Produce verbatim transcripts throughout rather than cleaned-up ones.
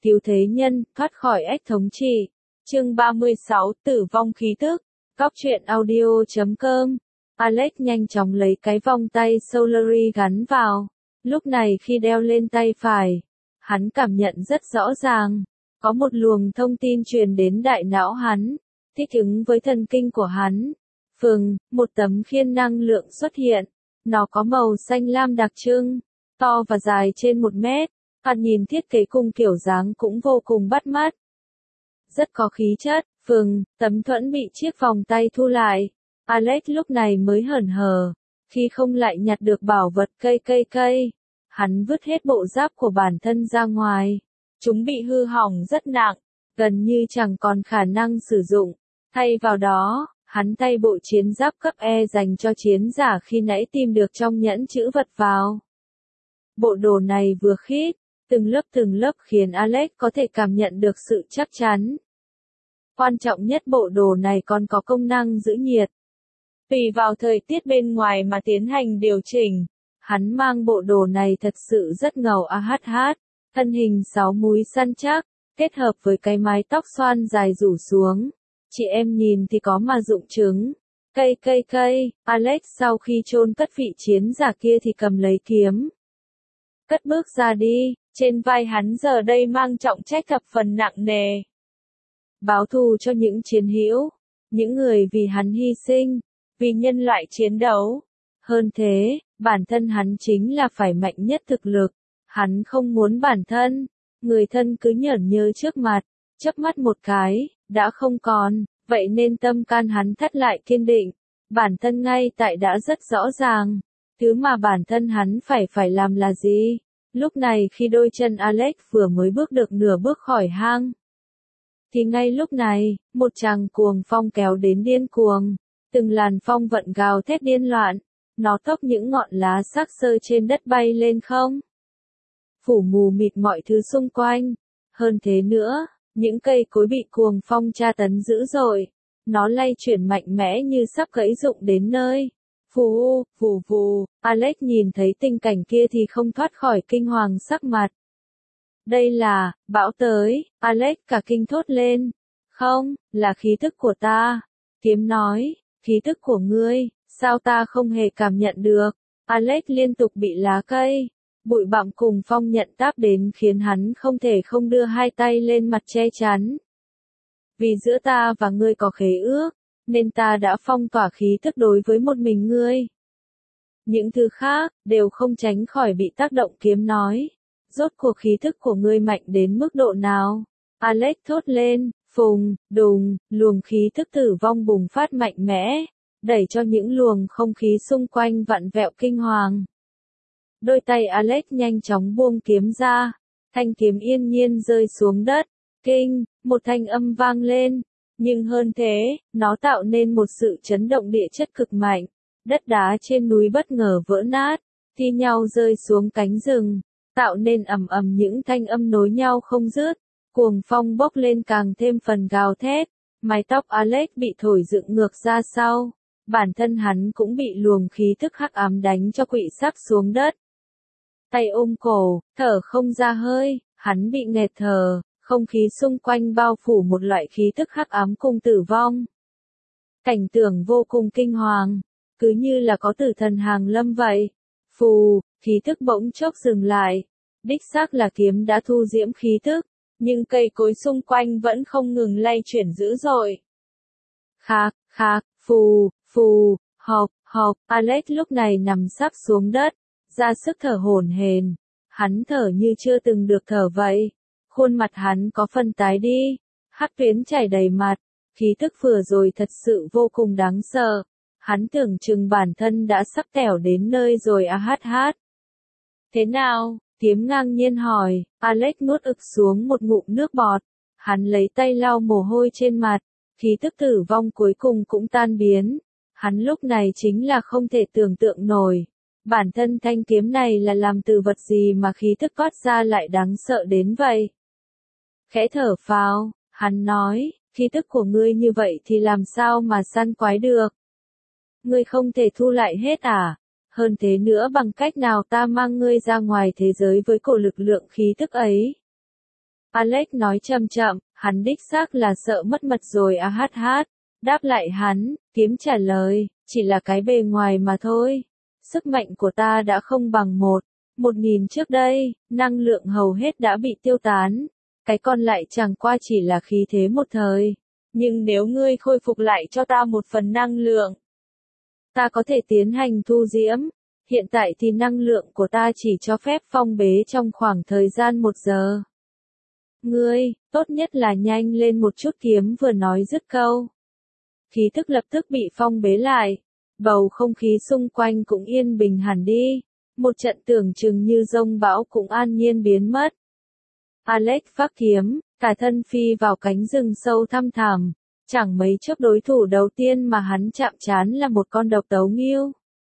cứu thế nhân, thoát khỏi ách thống trị. Chương ba mươi sáu, tử vong khí tức. Cóc truyện audio chấm com. Alex nhanh chóng lấy cái vòng tay Solary gắn vào. Lúc này khi đeo lên tay phải, hắn cảm nhận rất rõ ràng, có một luồng thông tin truyền đến đại não hắn, thích ứng với thần kinh của hắn. Phừng, một tấm khiên năng lượng xuất hiện, nó có màu xanh lam đặc trưng, to và dài trên một mét, thoạt nhìn thiết kế cùng kiểu dáng cũng vô cùng bắt mắt. Rất có khí chất. Phừng, tấm thuẫn bị chiếc vòng tay thu lại. Alex lúc này mới hờn hờ, khi không lại nhặt được bảo vật cây cây cây. Hắn vứt hết bộ giáp của bản thân ra ngoài. Chúng bị hư hỏng rất nặng, gần như chẳng còn khả năng sử dụng. Thay vào đó, hắn thay bộ chiến giáp cấp E dành cho chiến giả khi nãy tìm được trong nhẫn trữ vật vào. Bộ đồ này vừa khít, từng lớp từng lớp khiến Alex có thể cảm nhận được sự chắc chắn. Quan trọng nhất bộ đồ này còn có công năng giữ nhiệt. Tùy vào thời tiết bên ngoài mà tiến hành điều chỉnh. Hắn mang bộ đồ này thật sự rất ngầu a hát hát. Thân hình sáu múi săn chắc, kết hợp với cái mái tóc xoăn dài rủ xuống. Chị em nhìn thì có mà dụng chứng. Cây cây cây, Alex sau khi chôn cất vị chiến giả kia thì cầm lấy kiếm. Cất bước ra đi, trên vai hắn giờ đây mang trọng trách thập phần nặng nề. Báo thù cho những chiến hữu, những người vì hắn hy sinh, vì nhân loại chiến đấu. Hơn thế, bản thân hắn chính là phải mạnh nhất thực lực. Hắn không muốn bản thân, người thân cứ nhởn nhơ trước mặt, chớp mắt một cái, đã không còn, vậy nên tâm can hắn thắt lại kiên định. Bản thân ngay tại đã rất rõ ràng, thứ mà bản thân hắn phải phải làm là gì. Lúc này khi đôi chân Alex vừa mới bước được nửa bước khỏi hang, thì ngay lúc này, một tràng cuồng phong kéo đến điên cuồng, từng làn phong vận gào thét điên loạn, nó tốc những ngọn lá xác xơ trên đất bay lên không. Phủ mù mịt mọi thứ xung quanh, hơn thế nữa, những cây cối bị cuồng phong tra tấn dữ dội, nó lay chuyển mạnh mẽ như sắp gãy rụng đến nơi. Phù, phù phù, Alex nhìn thấy tình cảnh kia thì không thoát khỏi kinh hoàng sắc mặt. Đây là, bão tới, Alex cả kinh thốt lên. Không, là khí tức của ta. Kiếm nói, khí tức của ngươi, sao ta không hề cảm nhận được. Alex liên tục bị lá cây, bụi bặm cùng phong nhận táp đến khiến hắn không thể không đưa hai tay lên mặt che chắn. Vì giữa ta và ngươi có khế ước, nên ta đã phong tỏa khí tức đối với một mình ngươi. Những thứ khác, đều không tránh khỏi bị tác động. Kiếm nói. Rốt cuộc khí thức của ngươi mạnh đến mức độ nào? Alex thốt lên, phùng, đùng, luồng khí thức tử vong bùng phát mạnh mẽ, đẩy cho những luồng không khí xung quanh vặn vẹo kinh hoàng. Đôi tay Alex nhanh chóng buông kiếm ra, thanh kiếm yên nhiên rơi xuống đất, kinh, một thanh âm vang lên, nhưng hơn thế, nó tạo nên một sự chấn động địa chất cực mạnh, đất đá trên núi bất ngờ vỡ nát, thi nhau rơi xuống cánh rừng. Tạo nên ầm ầm những thanh âm nối nhau không dứt, cuồng phong bốc lên càng thêm phần gào thét, mái tóc Alex bị thổi dựng ngược ra sau, bản thân hắn cũng bị luồng khí thức hắc ám đánh cho quỵ sắp xuống đất. Tay ôm cổ, thở không ra hơi, hắn bị nghẹt thở, không khí xung quanh bao phủ một loại khí thức hắc ám cùng tử vong. Cảnh tượng vô cùng kinh hoàng, cứ như là có tử thần hàng lâm vậy. Phù, khí thức bỗng chốc dừng lại. Đích xác là kiếm đã thu diễm khí thức, nhưng cây cối xung quanh vẫn không ngừng lay chuyển dữ dội. Khạc, khạc, phù, phù, hộc, hộc, Alex lúc này nằm sắp xuống đất, ra sức thở hổn hển. Hắn thở như chưa từng được thở vậy. Khuôn mặt hắn có phần tái đi, hắc tuyến chảy đầy mặt, khí thức vừa rồi thật sự vô cùng đáng sợ. Hắn tưởng chừng bản thân đã sắp tẻo đến nơi rồi a hát hát. Thế nào? Kiếm ngang nhiên hỏi. Alex nuốt ực xuống một ngụm nước bọt. Hắn lấy tay lau mồ hôi trên mặt. Khí tức tử vong cuối cùng cũng tan biến. Hắn lúc này chính là không thể tưởng tượng nổi. Bản thân thanh kiếm này là làm từ vật gì mà khí tức toát ra lại đáng sợ đến vậy? Khẽ thở phào, hắn nói, khí tức của ngươi như vậy thì làm sao mà săn quái được? Ngươi không thể thu lại hết à? Hơn thế nữa bằng cách nào ta mang ngươi ra ngoài thế giới với cổ lực lượng khí tức ấy? Alex nói chậm chậm, hắn đích xác là sợ mất mật rồi à hát hát. Đáp lại hắn, kiếm trả lời, chỉ là cái bề ngoài mà thôi. Sức mạnh của ta đã không bằng một. Một nghìn trước đây, năng lượng hầu hết đã bị tiêu tán. Cái còn lại chẳng qua chỉ là khí thế một thời. Nhưng nếu ngươi khôi phục lại cho ta một phần năng lượng, ta có thể tiến hành thu diễm. Hiện tại thì năng lượng của ta chỉ cho phép phong bế trong khoảng thời gian một giờ. Ngươi, tốt nhất là nhanh lên một chút, kiếm vừa nói dứt câu. Khí thức lập tức bị phong bế lại. Bầu không khí xung quanh cũng yên bình hẳn đi. Một trận tưởng chừng như dông bão cũng an nhiên biến mất. Alex phác kiếm, cả thân phi vào cánh rừng sâu thăm thẳm. Chẳng mấy chốc đối thủ đầu tiên mà hắn chạm trán là một con độc tấu nghiêu.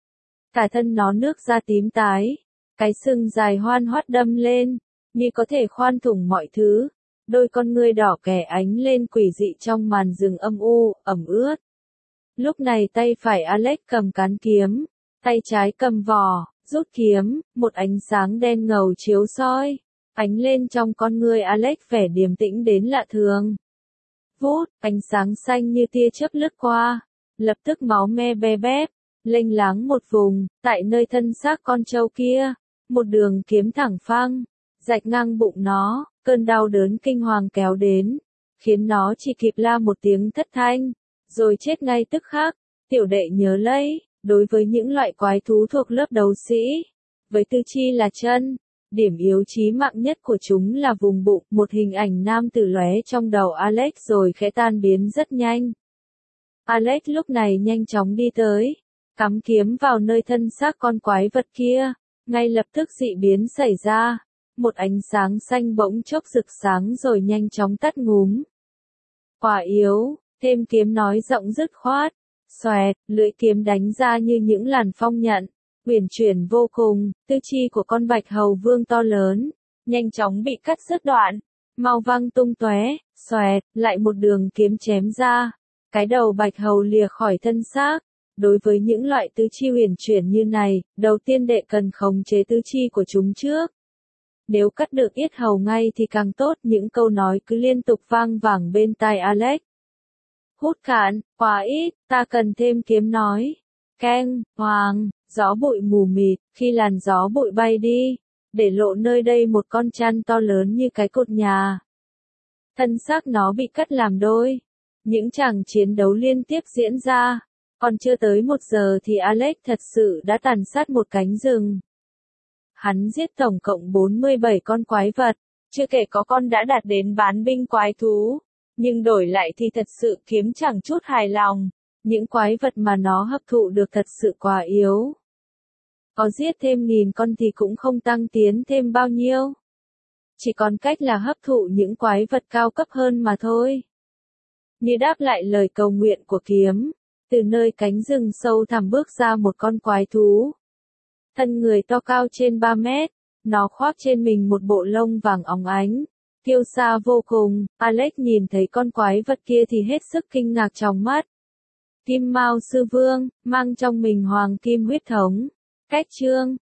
Cả thân nó nước da tím tái, cái sừng dài hoan hoắt đâm lên, như có thể khoan thủng mọi thứ. Đôi con ngươi đỏ kẻ ánh lên quỷ dị trong màn rừng âm u, ẩm ướt. Lúc này tay phải Alex cầm cán kiếm, tay trái cầm vỏ, rút kiếm, một ánh sáng đen ngầu chiếu soi, ánh lên trong con ngươi Alex vẻ điềm tĩnh đến lạ thường. Vút, ánh sáng xanh như tia chớp lướt qua, lập tức máu me be bét, lênh láng một vùng, tại nơi thân xác con trâu kia, một đường kiếm thẳng phăng, rạch ngang bụng nó, cơn đau đớn kinh hoàng kéo đến, khiến nó chỉ kịp la một tiếng thất thanh, rồi chết ngay tức khắc. Tiểu đệ nhớ lấy, đối với những loại quái thú thuộc lớp đấu sĩ, với tư chi là chân, điểm yếu chí mạng nhất của chúng là vùng bụng. Một hình ảnh nam tử lóe trong đầu Alex rồi khẽ tan biến rất nhanh. Alex lúc này nhanh chóng đi tới, cắm kiếm vào nơi thân xác con quái vật kia, ngay lập tức dị biến xảy ra. Một ánh sáng xanh bỗng chốc rực sáng rồi nhanh chóng tắt ngúm. Quả yếu, thêm kiếm nói giọng dứt khoát. Xoẹt, lưỡi kiếm đánh ra như những làn phong nhận, uyển chuyển vô cùng. Tư chi của con bạch hầu vương to lớn, nhanh chóng bị cắt đứt đoạn, mau văng tung tóe. Xoẹt, lại một đường kiếm chém ra, cái đầu bạch hầu lìa khỏi thân xác. Đối với những loại tứ chi uyển chuyển như này, đầu tiên đệ cần khống chế tứ chi của chúng trước. Nếu cắt được yết hầu ngay thì càng tốt. Những câu nói cứ liên tục vang vẳng bên tai Alex. Hút cạn, quá ít, ta cần thêm kiếm nói. Keng, hoàng, gió bụi mù mịt, khi làn gió bụi bay đi, để lộ nơi đây một con chăn to lớn như cái cột nhà. Thân xác nó bị cắt làm đôi. Những tràng chiến đấu liên tiếp diễn ra. Còn chưa tới một giờ thì Alex thật sự đã tàn sát một cánh rừng. Hắn giết tổng cộng bốn mươi bảy con quái vật, chưa kể có con đã đạt đến bán binh quái thú. Nhưng đổi lại thì thật sự kiếm chẳng chút hài lòng. Những quái vật mà nó hấp thụ được thật sự quá yếu. Có giết thêm nghìn con thì cũng không tăng tiến thêm bao nhiêu. Chỉ còn cách là hấp thụ những quái vật cao cấp hơn mà thôi. Như đáp lại lời cầu nguyện của kiếm, từ nơi cánh rừng sâu thẳm bước ra một con quái thú. Thân người to cao trên ba mét, nó khoác trên mình một bộ lông vàng óng ánh, kiêu sa vô cùng. Alex nhìn thấy con quái vật kia thì hết sức kinh ngạc trong mắt. Kim Mao sư vương, mang trong mình hoàng kim huyết thống. Cách chương